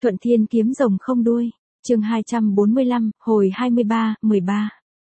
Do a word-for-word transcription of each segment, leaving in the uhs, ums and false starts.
Thuận Thiên kiếm rồng không đuôi. Chương hai trăm bốn mươi lăm, hồi hai mươi ba, mười ba.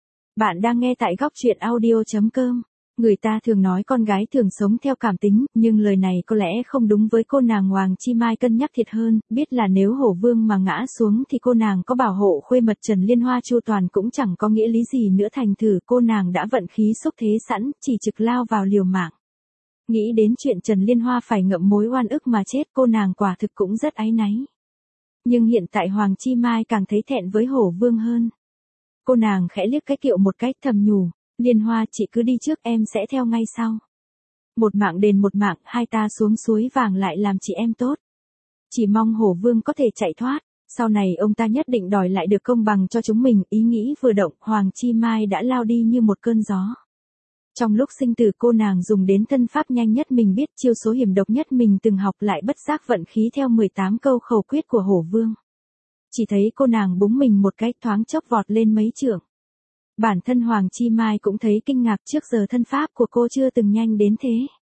Bạn đang nghe tại góc truyện audio chấm com. Người ta thường nói con gái thường sống theo cảm tính, nhưng lời này có lẽ không đúng với cô nàng Hoàng Chi Mai cân nhắc thiệt hơn, biết là nếu Hổ Vương mà ngã xuống thì cô nàng có bảo hộ khuê mật Trần Liên Hoa chu toàn cũng chẳng có nghĩa lý gì nữa, thành thử cô nàng đã vận khí xúc thế sẵn, chỉ trực lao vào liều mạng. Nghĩ đến chuyện Trần Liên Hoa phải ngậm mối oan ức mà chết, cô nàng quả thực cũng rất áy náy. Nhưng hiện tại Hoàng Chi Mai càng thấy thẹn với Hổ Vương hơn. Cô nàng khẽ liếc cái Kiệu một cách thầm nhủ, Liên Hoa chị cứ đi trước, em sẽ theo ngay sau. Một mạng đền một mạng, hai ta xuống suối vàng lại làm chị em tốt. Chỉ mong Hổ Vương có thể chạy thoát, sau này ông ta nhất định đòi lại được công bằng cho chúng mình. Ý nghĩ vừa động, Hoàng Chi Mai đã lao đi như một cơn gió. Trong lúc sinh tử cô nàng dùng đến thân pháp nhanh nhất mình biết, chiêu số hiểm độc nhất mình từng học, lại bất giác vận khí theo mười tám câu khẩu quyết của Hổ Vương. Chỉ thấy cô nàng búng mình một cái, thoáng chốc vọt lên mấy trượng. Bản thân Hoàng Chi Mai cũng thấy kinh ngạc, trước giờ thân pháp của cô chưa từng nhanh đến thế.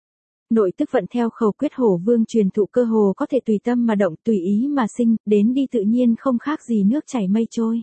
Nội tức vận theo khẩu quyết Hổ Vương truyền thụ cơ hồ có thể tùy tâm mà động, tùy ý mà sinh, đến đi tự nhiên không khác gì nước chảy mây trôi.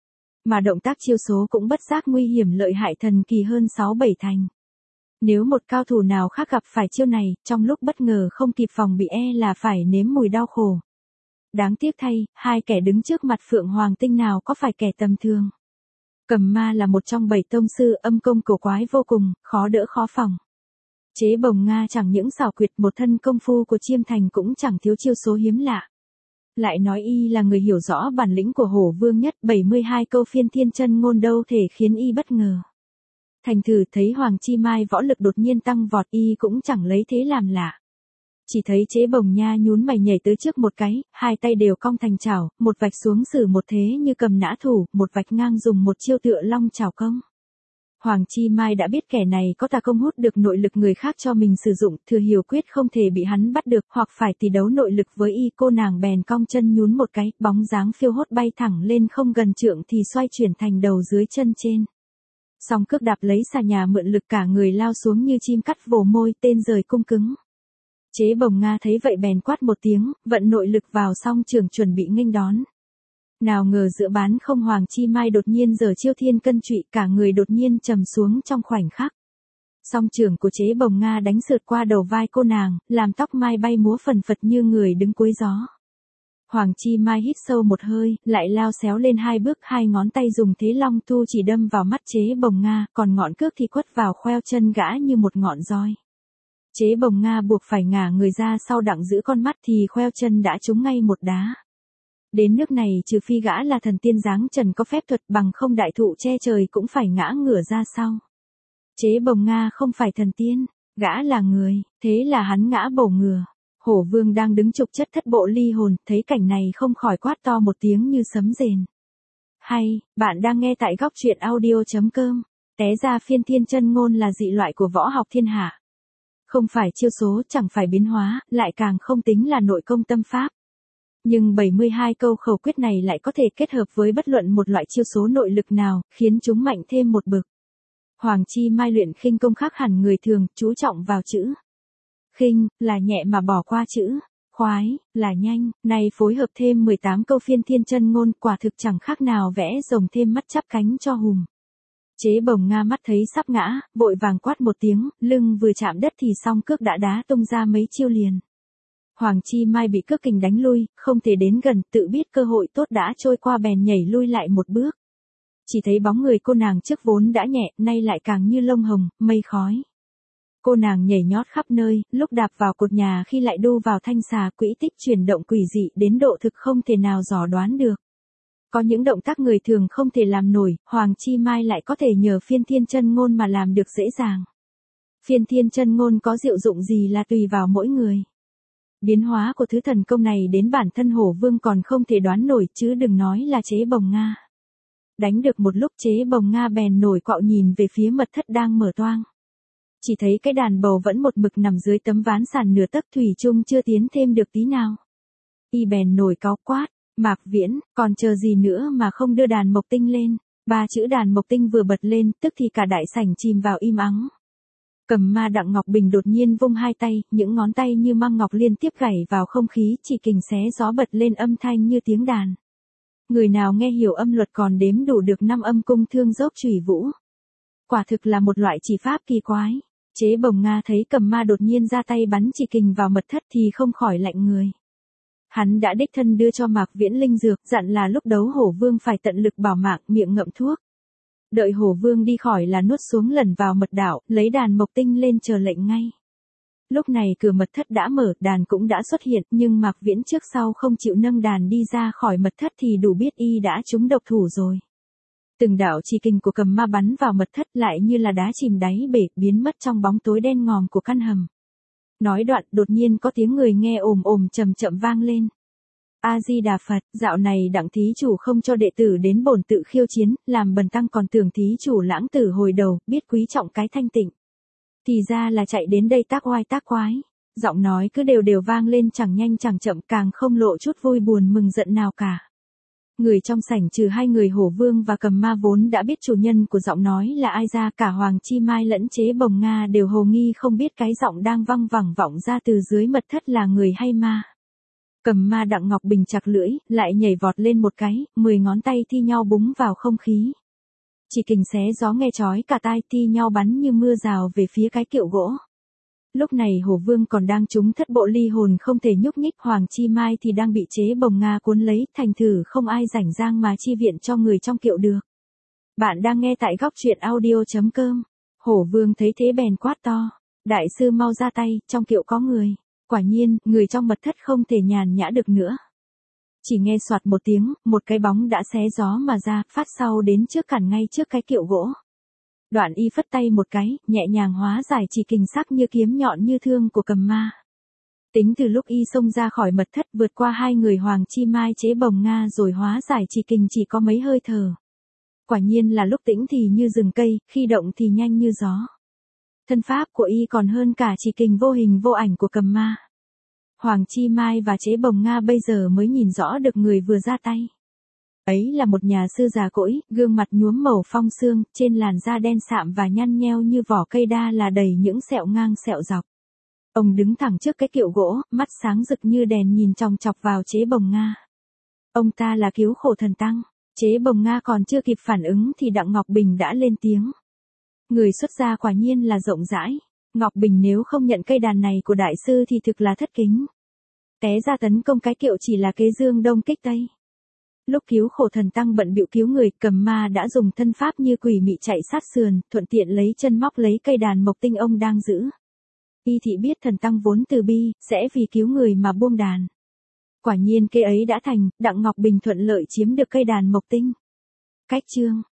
Mà động tác chiêu số cũng bất giác nguy hiểm lợi hại thần kỳ hơn sáu bảy thành. Nếu một cao thủ nào khác gặp phải chiêu này, trong lúc bất ngờ không kịp phòng bị e là phải nếm mùi đau khổ. Đáng tiếc thay, hai kẻ đứng trước mặt Phượng Hoàng Tinh nào có phải kẻ tầm thường. Cầm Ma là một trong bảy tông sư, âm công cổ quái vô cùng, khó đỡ khó phòng. Chế Bồng Nga chẳng những xảo quyệt, một thân công phu của Chiêm Thành cũng chẳng thiếu chiêu số hiếm lạ. Lại nói y là người hiểu rõ bản lĩnh của Hổ Vương nhất, bảy mươi hai câu phiên thiên chân ngôn đâu thể khiến y bất ngờ. Thành thử thấy Hoàng Chi Mai võ lực đột nhiên tăng vọt, y cũng chẳng lấy thế làm lạ. Chỉ thấy Chế Bồng Nha nhún mày nhảy tới trước một cái, hai tay đều cong thành chảo, một vạch xuống xử một thế như cầm nã thủ, một vạch ngang dùng một chiêu tựa long chảo công. Hoàng Chi Mai đã biết kẻ này có tà công hút được nội lực người khác cho mình sử dụng, thừa hiểu quyết không thể bị hắn bắt được, hoặc phải tỷ đấu nội lực với y, cô nàng bèn cong chân nhún một cái, bóng dáng phiêu hốt bay thẳng lên không gần trượng thì xoay chuyển thành đầu dưới chân trên. Song cước đạp lấy xà nhà mượn lực, cả người lao xuống như chim cắt vồ môi, tên rời cung cứng. Chế Bồng Nga thấy vậy bèn quát một tiếng, vận nội lực vào song trường chuẩn bị nghênh đón. Nào ngờ giữa bán không, Hoàng Chi Mai đột nhiên giở chiêu thiên cân trụy, cả người đột nhiên trầm xuống trong khoảnh khắc. Song trường của Chế Bồng Nga đánh sượt qua đầu vai cô nàng, làm tóc mai bay múa phần phật như người đứng cuối gió. Hoàng Chi Mai hít sâu một hơi, lại lao xéo lên hai bước, hai ngón tay dùng thế long thu chỉ đâm vào mắt Chế Bồng Nga, còn ngọn cước thì quất vào khoeo chân gã như một ngọn roi. Chế Bồng Nga buộc phải ngả người ra sau đặng giữ con mắt thì khoeo chân đã trúng ngay một đá. Đến nước này trừ phi gã là thần tiên dáng trần có phép thuật, bằng không đại thụ che trời cũng phải ngã ngửa ra sau. Chế Bồng Nga không phải thần tiên, gã là người, thế là hắn ngã bổ ngửa. Hổ Vương đang đứng trục chất thất bộ ly hồn, thấy cảnh này không khỏi quát to một tiếng như sấm rền. Hay, bạn đang nghe tại góc truyện audio chấm com. Té ra phiên thiên chân ngôn là dị loại của võ học thiên hạ. Không phải chiêu số, chẳng phải biến hóa, lại càng không tính là nội công tâm pháp. Nhưng bảy mươi hai câu khẩu quyết này lại có thể kết hợp với bất luận một loại chiêu số nội lực nào, khiến chúng mạnh thêm một bậc. Hoàng Chi Mai luyện khinh công khác hẳn người thường, chú trọng vào chữ khinh, là nhẹ mà bỏ qua chữ khoái, là nhanh, nay phối hợp thêm mười tám câu phiên thiên chân ngôn, quả thực chẳng khác nào vẽ rồng thêm mắt chắp cánh cho hùm. Chế Bồng Nga mắt thấy sắp ngã, vội vàng quát một tiếng, lưng vừa chạm đất thì song cước đã đá tung ra mấy chiêu liền. Hoàng Chi Mai bị cước kình đánh lui, không thể đến gần, tự biết cơ hội tốt đã trôi qua bèn nhảy lui lại một bước. Chỉ thấy bóng người cô nàng trước vốn đã nhẹ, nay lại càng như lông hồng, mây khói. Cô nàng nhảy nhót khắp nơi, lúc đạp vào cột nhà khi lại đu vào thanh xà, quỹ tích chuyển động quỷ dị đến độ thực không thể nào dò đoán được. Có những động tác người thường không thể làm nổi, Hoàng Chi Mai lại có thể nhờ phiên thiên chân ngôn mà làm được dễ dàng. Phiên thiên chân ngôn có diệu dụng gì là tùy vào mỗi người. Biến hóa của thứ thần công này đến bản thân Hổ Vương còn không thể đoán nổi, chứ đừng nói là Chế Bồng Nga. Đánh được một lúc, Chế Bồng Nga bèn nổi quạo nhìn về phía mật thất đang mở toang. Chỉ thấy cái đàn bầu vẫn một mực nằm dưới tấm ván sàn nửa tấc, thủy chung chưa tiến thêm được tí nào. Y bèn nổi cáu quát, Mạc Viễn, còn chờ gì nữa mà không đưa đàn mộc tinh lên. Ba chữ đàn mộc tinh vừa bật lên, tức thì cả đại sảnh chìm vào im ắng. Cầm ma Đặng Ngọc Bình đột nhiên vung hai tay, những ngón tay như măng ngọc liên tiếp gảy vào không khí, chỉ kình xé gió bật lên âm thanh như tiếng đàn. Người nào nghe hiểu âm luật còn đếm đủ được năm âm cung thương dốc chủy vũ. Quả thực là một loại chỉ pháp kỳ quái. Chế Bồng Nga thấy Cầm ma đột nhiên ra tay bắn chỉ kình vào mật thất thì không khỏi lạnh người. Hắn đã đích thân đưa cho Mạc Viễn linh dược, dặn là lúc đấu Hổ Vương phải tận lực bảo mạng, miệng ngậm thuốc. Đợi Hổ Vương đi khỏi là nuốt xuống lẩn vào mật đạo, lấy đàn mộc tinh lên chờ lệnh ngay. Lúc này cửa mật thất đã mở, đàn cũng đã xuất hiện, nhưng Mạc Viễn trước sau không chịu nâng đàn đi ra khỏi mật thất thì đủ biết y đã trúng độc thủ rồi. Từng đạo chỉ kình của Cầm ma bắn vào mật thất lại như là đá chìm đáy bể, biến mất trong bóng tối đen ngòm của căn hầm. Nói đoạn, đột nhiên có tiếng người nghe ồm ồm chậm chậm vang lên. A Di Đà Phật, dạo này Đặng thí chủ không cho đệ tử đến bổn tự khiêu chiến, làm bần tăng còn tưởng thí chủ lãng tử hồi đầu, biết quý trọng cái thanh tịnh. Thì ra là chạy đến đây tác oai tác quái. Giọng nói cứ đều đều vang lên chẳng nhanh chẳng chậm, càng không lộ chút vui buồn mừng giận nào cả. Người trong sảnh trừ hai người Hổ Vương và Cầm ma vốn đã biết chủ nhân của giọng nói là ai ra, cả Hoàng Chi Mai lẫn Chế Bồng Nga đều hồ nghi không biết cái giọng đang văng vẳng vọng ra từ dưới mật thất là người hay ma. Cầm ma Đặng Ngọc Bình chặt lưỡi, lại nhảy vọt lên một cái, mười ngón tay thi nhau búng vào không khí. Chỉ kình xé gió nghe chói cả tai, thi nhau bắn như mưa rào về phía cái kiệu gỗ. Lúc này Hổ Vương còn đang trúng thất bộ ly hồn không thể nhúc nhích, Hoàng Chi Mai thì đang bị Chế Bồng Nga cuốn lấy, thành thử không ai rảnh rang mà chi viện cho người trong kiệu được. Bạn đang nghe tại góc truyện audio chấm com. Hổ Vương thấy thế bèn quát to. Đại sư mau ra tay, trong kiệu có người. Quả nhiên, người trong mật thất không thể nhàn nhã được nữa. Chỉ nghe soạt một tiếng, một cái bóng đã xé gió mà ra, phát sau đến trước cản ngay trước cái kiệu gỗ. Đoạn y phất tay một cái, nhẹ nhàng hóa giải chỉ kình sắc như kiếm nhọn như thương của Cầm ma. Tính từ lúc y xông ra khỏi mật thất vượt qua hai người Hoàng Chi Mai Chế Bồng Nga rồi hóa giải chỉ kình chỉ có mấy hơi thở. Quả nhiên là lúc tĩnh thì như rừng cây, khi động thì nhanh như gió. Thân pháp của y còn hơn cả chỉ kình vô hình vô ảnh của Cầm ma. Hoàng Chi Mai và Chế Bồng Nga bây giờ mới nhìn rõ được người vừa ra tay. Ấy là một nhà sư già cỗi, gương mặt nhuốm màu phong sương, trên làn da đen sạm và nhăn nheo như vỏ cây đa là đầy những sẹo ngang sẹo dọc. Ông đứng thẳng trước cái kiệu gỗ, mắt sáng rực như đèn nhìn chòng chọc vào Chế Bồng Nga. Ông ta là Cứu Khổ Thần Tăng. Chế Bồng Nga còn chưa kịp phản ứng thì Đặng Ngọc Bình đã lên tiếng. Người xuất gia quả nhiên là rộng rãi. Ngọc Bình nếu không nhận cây đàn này của đại sư thì thực là thất kính. Té ra tấn công cái kiệu chỉ là kế dương đông kích tây. Lúc Cứu Khổ Thần Tăng bận bịu cứu người, Cầm ma đã dùng thân pháp như quỷ mị chạy sát sườn, thuận tiện lấy chân móc lấy cây đàn mộc tinh ông đang giữ. Y thị biết Thần Tăng vốn từ bi, sẽ vì cứu người mà buông đàn. Quả nhiên kế ấy đã thành, Đặng Ngọc Bình thuận lợi chiếm được cây đàn mộc tinh. Cách chương